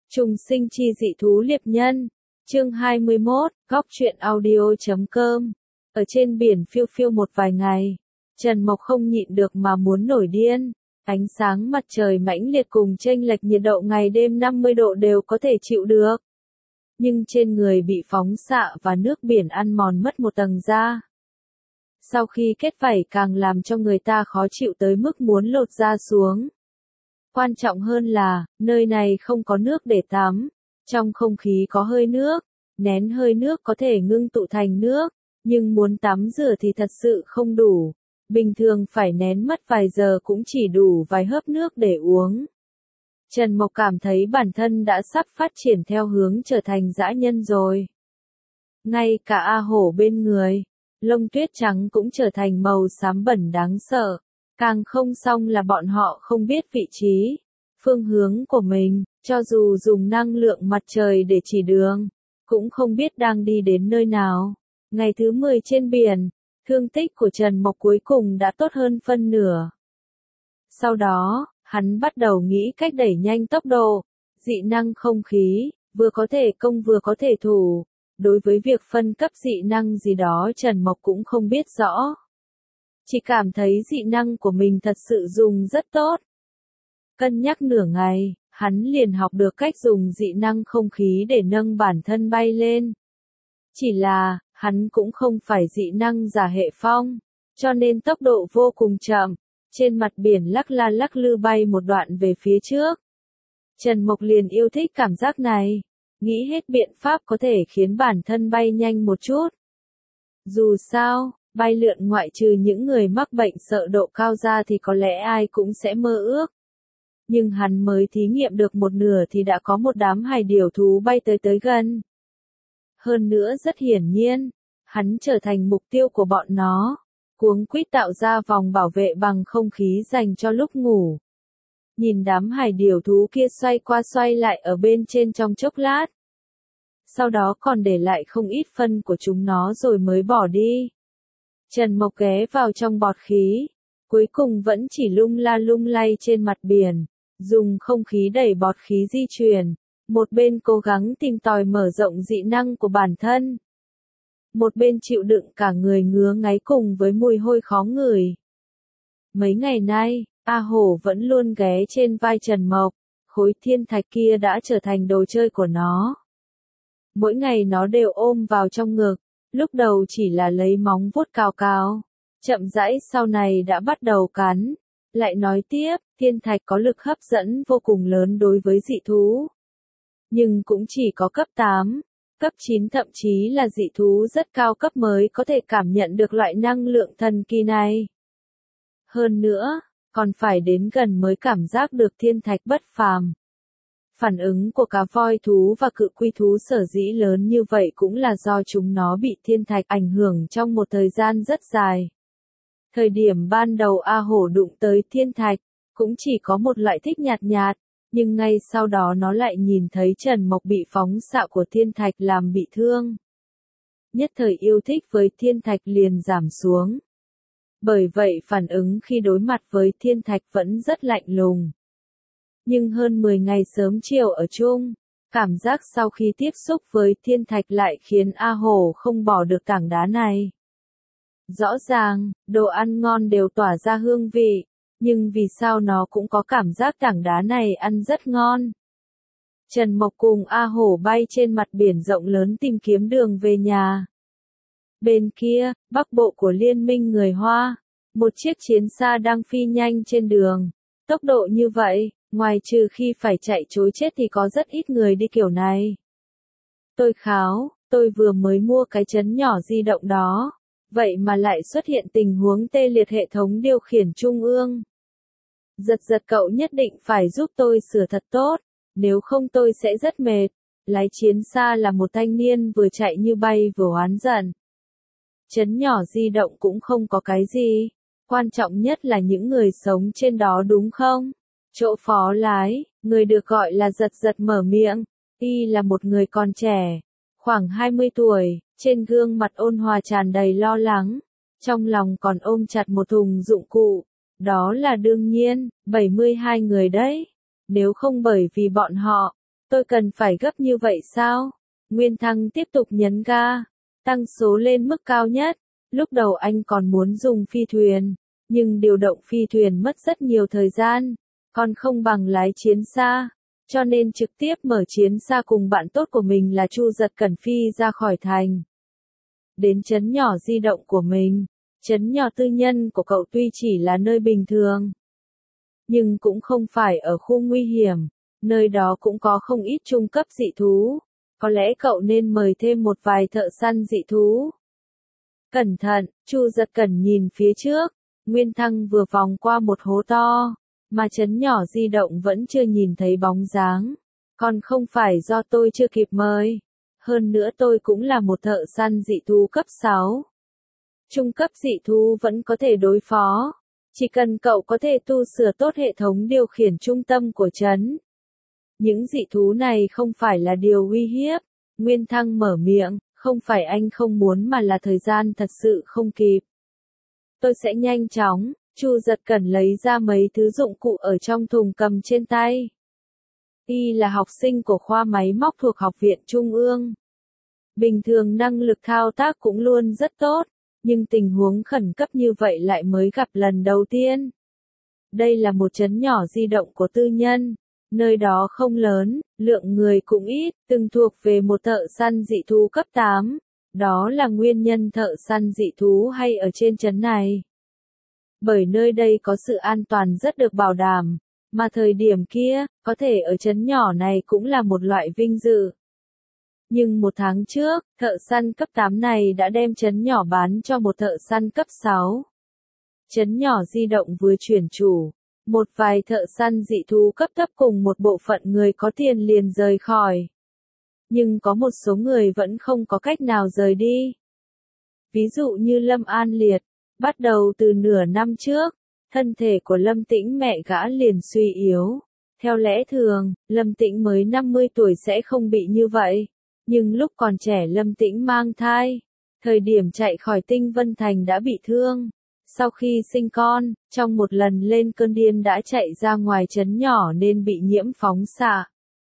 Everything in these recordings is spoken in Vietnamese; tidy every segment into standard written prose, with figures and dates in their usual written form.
Trùng sinh chi dị thú liệp nhân. Chương 21, góc truyện audio.com. Ở trên biển phiêu phiêu một vài ngày, Trần Mộc không nhịn được mà muốn nổi điên. Ánh sáng mặt trời mãnh liệt cùng chênh lệch nhiệt độ ngày đêm 50 độ đều có thể chịu được. Nhưng trên người bị phóng xạ và nước biển ăn mòn mất một tầng da. Sau khi kết vảy càng làm cho người ta khó chịu tới mức muốn lột da xuống. Quan trọng hơn là, nơi này không có nước để tắm. Trong không khí có hơi nước, nén hơi nước có thể ngưng tụ thành nước, nhưng muốn tắm rửa thì thật sự không đủ. Bình thường phải nén mất vài giờ cũng chỉ đủ vài hớp nước để uống. Trần Mộc cảm thấy bản thân đã sắp phát triển theo hướng trở thành dã nhân rồi. Ngay cả A Hổ bên người, lông tuyết trắng cũng trở thành màu xám bẩn đáng sợ. Càng không xong là bọn họ không biết vị trí, phương hướng của mình, cho dù dùng năng lượng mặt trời để chỉ đường, cũng không biết đang đi đến nơi nào. Ngày thứ 10 trên biển, thương tích của Trần Mộc cuối cùng đã tốt hơn phân nửa. Sau đó, hắn bắt đầu nghĩ cách đẩy nhanh tốc độ, dị năng không khí, vừa có thể công vừa có thể thủ. Đối với việc phân cấp dị năng gì đó Trần Mộc cũng không biết rõ. Chỉ cảm thấy dị năng của mình thật sự dùng rất tốt. Cân nhắc nửa ngày, hắn liền học được cách dùng dị năng không khí để nâng bản thân bay lên. Chỉ là, hắn cũng không phải dị năng giả hệ phong, cho nên tốc độ vô cùng chậm, trên mặt biển lắc la lắc lư bay một đoạn về phía trước. Trần Mộc liền yêu thích cảm giác này, nghĩ hết biện pháp có thể khiến bản thân bay nhanh một chút. Dù sao, bay lượn ngoại trừ những người mắc bệnh sợ độ cao ra thì có lẽ ai cũng sẽ mơ ước. Nhưng hắn mới thí nghiệm được một nửa thì đã có một đám hải điểu thú bay tới gần. Hơn nữa rất hiển nhiên, hắn trở thành mục tiêu của bọn nó, cuống quýt tạo ra vòng bảo vệ bằng không khí dành cho lúc ngủ. Nhìn đám hải điểu thú kia xoay qua xoay lại ở bên trên trong chốc lát. Sau đó còn để lại không ít phân của chúng nó rồi mới bỏ đi. Trần Mộc ghé vào trong bọt khí, cuối cùng vẫn chỉ lung la lung lay trên mặt biển, dùng không khí đẩy bọt khí di chuyển, một bên cố gắng tìm tòi mở rộng dị năng của bản thân. Một bên chịu đựng cả người ngứa ngáy cùng với mùi hôi khó ngửi. Mấy ngày nay, A Hổ vẫn luôn ghé trên vai Trần Mộc, khối thiên thạch kia đã trở thành đồ chơi của nó. Mỗi ngày nó đều ôm vào trong ngực, lúc đầu chỉ là lấy móng vuốt cào cào, chậm rãi sau này đã bắt đầu cắn. Lại nói tiếp, thiên thạch có lực hấp dẫn vô cùng lớn đối với dị thú. Nhưng cũng chỉ có cấp 8, cấp 9 thậm chí là dị thú rất cao cấp mới có thể cảm nhận được loại năng lượng thần kỳ này. Hơn nữa, còn phải đến gần mới cảm giác được thiên thạch bất phàm. Phản ứng của cá voi thú và cự quy thú sở dĩ lớn như vậy cũng là do chúng nó bị thiên thạch ảnh hưởng trong một thời gian rất dài. Thời điểm ban đầu A Hổ đụng tới thiên thạch, cũng chỉ có một loại thích nhạt nhạt, nhưng ngay sau đó nó lại nhìn thấy Trần Mộc bị phóng xạ của thiên thạch làm bị thương. Nhất thời yêu thích với thiên thạch liền giảm xuống. Bởi vậy phản ứng khi đối mặt với thiên thạch vẫn rất lạnh lùng. Nhưng hơn 10 ngày sớm chiều ở chung, cảm giác sau khi tiếp xúc với thiên thạch lại khiến A Hổ không bỏ được tảng đá này. Rõ ràng, đồ ăn ngon đều tỏa ra hương vị, nhưng vì sao nó cũng có cảm giác tảng đá này ăn rất ngon. Trần Mộc cùng A Hổ bay trên mặt biển rộng lớn tìm kiếm đường về nhà. Bên kia, bắc bộ của Liên minh người Hoa, một chiếc chiến xa đang phi nhanh trên đường. Tốc độ như vậy, ngoài trừ khi phải chạy trối chết thì có rất ít người đi kiểu này. Tôi kháo, tôi vừa mới mua cái trấn nhỏ di động đó. Vậy mà lại xuất hiện tình huống tê liệt hệ thống điều khiển trung ương. Giật giật cậu nhất định phải giúp tôi sửa thật tốt, nếu không tôi sẽ rất mệt. Lái chiến xa là một thanh niên vừa chạy như bay vừa oán giận. Trấn nhỏ di động cũng không có cái gì, quan trọng nhất là những người sống trên đó đúng không? Chỗ phó lái, người được gọi là giật giật mở miệng, y là một người còn trẻ, khoảng 20 tuổi. Trên gương mặt ôn hòa tràn đầy lo lắng, trong lòng còn ôm chặt một thùng dụng cụ. Đó là đương nhiên, 72 người đấy. Nếu không bởi vì bọn họ, Tôi cần phải gấp như vậy sao? Nguyên Thăng tiếp tục nhấn ga, tăng số lên mức cao nhất. Lúc đầu anh còn muốn dùng phi thuyền, nhưng điều động phi thuyền mất rất nhiều thời gian, còn không bằng lái chiến xa, cho nên trực tiếp mở chiến xa cùng bạn tốt của mình là Chu Giật Cẩn phi ra khỏi thành. Đến trấn nhỏ di động của mình, trấn nhỏ tư nhân của cậu tuy chỉ là nơi bình thường, nhưng cũng không phải ở khu nguy hiểm, nơi đó cũng có không ít trung cấp dị thú, có lẽ cậu nên mời thêm một vài thợ săn dị thú. Cẩn thận, Chu Giật Cẩn nhìn phía trước, Nguyên Thăng vừa vòng qua một hố to, mà trấn nhỏ di động vẫn chưa nhìn thấy bóng dáng, còn không phải do tôi chưa kịp mời, hơn nữa tôi cũng là một thợ săn dị thú cấp 6. Trung cấp dị thú vẫn có thể đối phó, chỉ cần cậu có thể tu sửa tốt hệ thống điều khiển trung tâm của trấn. Những dị thú này không phải là điều uy hiếp, Nguyên Thăng mở miệng, không phải anh không muốn mà là thời gian thật sự không kịp. Tôi sẽ nhanh chóng, Chu Giật Cẩn lấy ra mấy thứ dụng cụ ở trong thùng cầm trên tay. Y là học sinh của khoa máy móc thuộc Học viện Trung ương. Bình thường năng lực thao tác cũng luôn rất tốt, nhưng tình huống khẩn cấp như vậy lại mới gặp lần đầu tiên. Đây là một trấn nhỏ di động của tư nhân, nơi đó không lớn, lượng người cũng ít, từng thuộc về một thợ săn dị thú cấp 8. Đó là nguyên nhân thợ săn dị thú hay ở trên trấn này. Bởi nơi đây có sự an toàn rất được bảo đảm, mà thời điểm kia, có thể ở trấn nhỏ này cũng là một loại vinh dự. Nhưng một tháng trước, thợ săn cấp 8 này đã đem trấn nhỏ bán cho một thợ săn cấp 6. Trấn nhỏ di động vừa chuyển chủ, một vài thợ săn dị thú cấp thấp cùng một bộ phận người có tiền liền rời khỏi. Nhưng có một số người vẫn không có cách nào rời đi. Ví dụ như Lâm An Liệt, bắt đầu từ nửa năm trước, thân thể của Lâm Tĩnh mẹ gã liền suy yếu. Theo lẽ thường, Lâm Tĩnh mới 50 tuổi sẽ không bị như vậy. Nhưng lúc còn trẻ Lâm Tĩnh mang thai, thời điểm chạy khỏi Tinh Vân Thành đã bị thương. Sau khi sinh con, trong một lần lên cơn điên đã chạy ra ngoài trấn nhỏ nên bị nhiễm phóng xạ.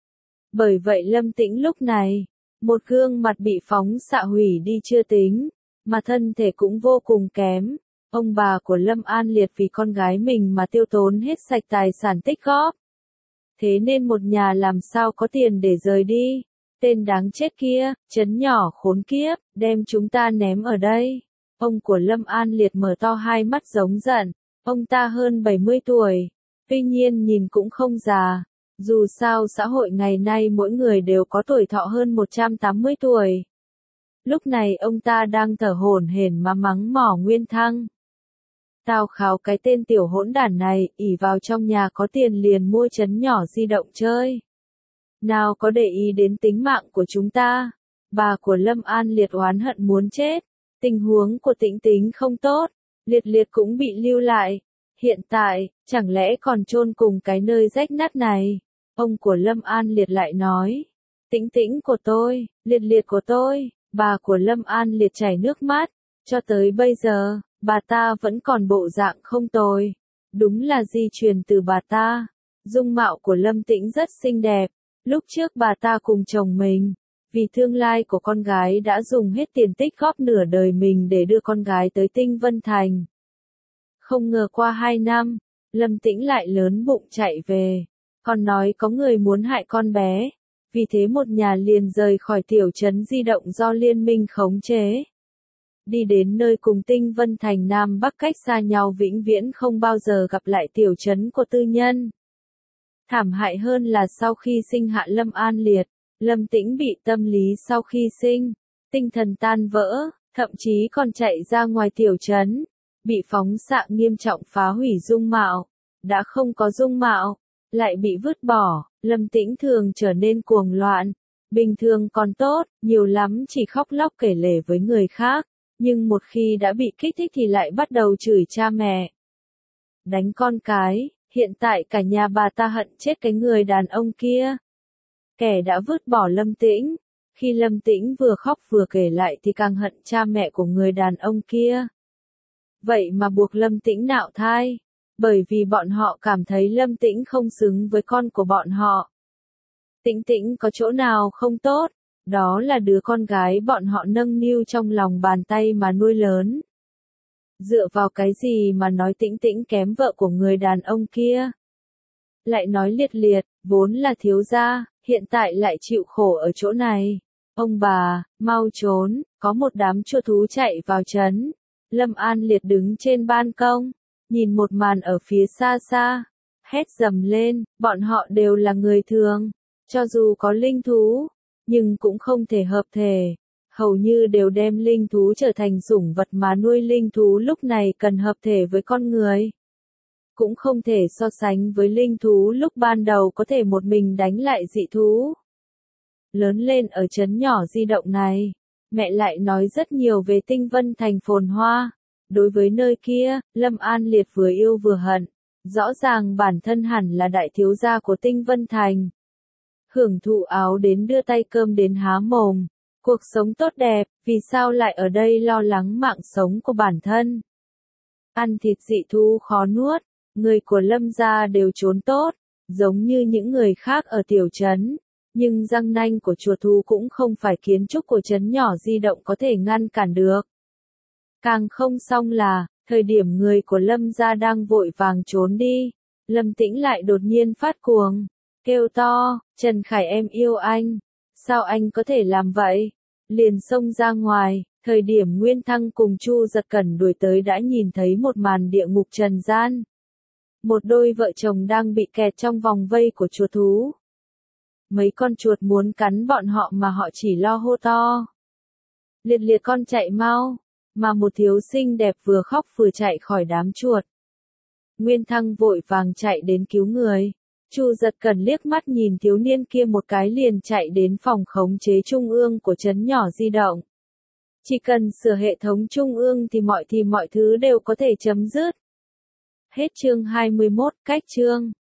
Bởi vậy Lâm Tĩnh lúc này, một gương mặt bị phóng xạ hủy đi chưa tính, mà thân thể cũng vô cùng kém. Ông bà của Lâm An Liệt vì con gái mình mà tiêu tốn hết sạch tài sản tích góp. Thế nên một nhà làm sao có tiền để rời đi. Tên đáng chết kia, trấn nhỏ khốn kiếp, đem chúng ta ném ở đây. Ông của Lâm An Liệt mở to hai mắt giống giận. Ông ta hơn 70 tuổi, tuy nhiên nhìn cũng không già. Dù sao xã hội ngày nay mỗi người đều có tuổi thọ hơn 180 tuổi. Lúc này ông ta đang thở hổn hển mà mắng mỏ Nguyên Thăng. Tao kháo cái tên tiểu hỗn đản này, ỷ vào trong nhà có tiền liền mua trấn nhỏ di động chơi. Nào có để ý đến tính mạng của chúng ta. Bà của Lâm An Liệt oán hận muốn chết. Tình huống của Tĩnh Tính không tốt, Liệt Liệt cũng bị lưu lại. Hiện tại, chẳng lẽ còn chôn cùng cái nơi rách nát này? Ông của Lâm An Liệt lại nói. Tĩnh Tĩnh của tôi, Liệt Liệt của tôi. Bà của Lâm An Liệt chảy nước mắt. Cho tới bây giờ, bà ta vẫn còn bộ dạng không tồi. Đúng là di truyền từ bà ta. Dung mạo của Lâm Tĩnh rất xinh đẹp. Lúc trước bà ta cùng chồng mình, vì tương lai của con gái đã dùng hết tiền tích góp nửa đời mình để đưa con gái tới Tinh Vân Thành. Không ngờ qua 2 năm, Lâm Tĩnh lại lớn bụng chạy về, còn nói có người muốn hại con bé. Vì thế một nhà liền rời khỏi tiểu trấn di động do liên minh khống chế. Đi đến nơi cùng Tinh Vân Thành Nam Bắc cách xa nhau vĩnh viễn không bao giờ gặp lại tiểu trấn của tư nhân. Thảm hại hơn là sau khi sinh hạ Lâm An Liệt, Lâm Tĩnh bị tâm lý sau khi sinh, tinh thần tan vỡ, thậm chí còn chạy ra ngoài tiểu trấn, bị phóng xạ nghiêm trọng phá hủy dung mạo, đã không có dung mạo, lại bị vứt bỏ, Lâm Tĩnh thường trở nên cuồng loạn, bình thường còn tốt, nhiều lắm chỉ khóc lóc kể lể với người khác, nhưng một khi đã bị kích thích thì lại bắt đầu chửi cha mẹ, đánh con cái. Hiện tại cả nhà bà ta hận chết cái người đàn ông kia. Kẻ đã vứt bỏ Lâm Tĩnh. Khi Lâm Tĩnh vừa khóc vừa kể lại thì càng hận cha mẹ của người đàn ông kia. Vậy mà buộc Lâm Tĩnh nạo thai. Bởi vì bọn họ cảm thấy Lâm Tĩnh không xứng với con của bọn họ. Tĩnh Tĩnh có chỗ nào không tốt, đó là đứa con gái bọn họ nâng niu trong lòng bàn tay mà nuôi lớn. Dựa vào cái gì mà nói Tĩnh Tĩnh kém vợ của người đàn ông kia? Lại nói Liệt Liệt, vốn là thiếu gia, hiện tại lại chịu khổ ở chỗ này. Ông bà, mau trốn, có một đám chua thú chạy vào trấn. Lâm An Liệt đứng trên ban công, nhìn một màn ở phía xa xa, hét dầm lên, bọn họ đều là người thường, cho dù có linh thú, nhưng cũng không thể hợp thể. Hầu như đều đem linh thú trở thành sủng vật mà nuôi linh thú lúc này cần hợp thể với con người. Cũng không thể so sánh với linh thú lúc ban đầu có thể một mình đánh lại dị thú. Lớn lên ở trấn nhỏ di động này, mẹ lại nói rất nhiều về Tinh Vân Thành phồn hoa. Đối với nơi kia, Lâm An Liệt vừa yêu vừa hận. Rõ ràng bản thân hẳn là đại thiếu gia của Tinh Vân Thành. Hưởng thụ áo đến đưa tay cơm đến há mồm. Cuộc sống tốt đẹp, vì sao lại ở đây lo lắng mạng sống của bản thân? Ăn thịt dị thú khó nuốt, người của Lâm gia đều trốn tốt, giống như những người khác ở tiểu trấn. Nhưng răng nanh của chuột thú cũng không phải kiến trúc của trấn nhỏ di động có thể ngăn cản được. Càng không xong là, thời điểm người của Lâm gia đang vội vàng trốn đi, Lâm Tĩnh lại đột nhiên phát cuồng, kêu to, Trần Khải em yêu anh, sao anh có thể làm vậy? Liền xông ra ngoài, thời điểm Nguyên Thăng cùng Chu Giật Cẩn đuổi tới đã nhìn thấy một màn địa ngục trần gian. Một đôi vợ chồng đang bị kẹt trong vòng vây của chuột thú. Mấy con chuột muốn cắn bọn họ mà họ chỉ lo hô to. Liệt Liệt con chạy mau, mà một thiếu xinh đẹp vừa khóc vừa chạy khỏi đám chuột. Nguyên Thăng vội vàng chạy đến cứu người. Chu Giật Cẩn liếc mắt nhìn thiếu niên kia một cái liền chạy đến phòng khống chế trung ương của trấn nhỏ di động. Chỉ cần sửa hệ thống trung ương thì mọi thứ đều có thể chấm dứt. Hết chương 21, cách chương.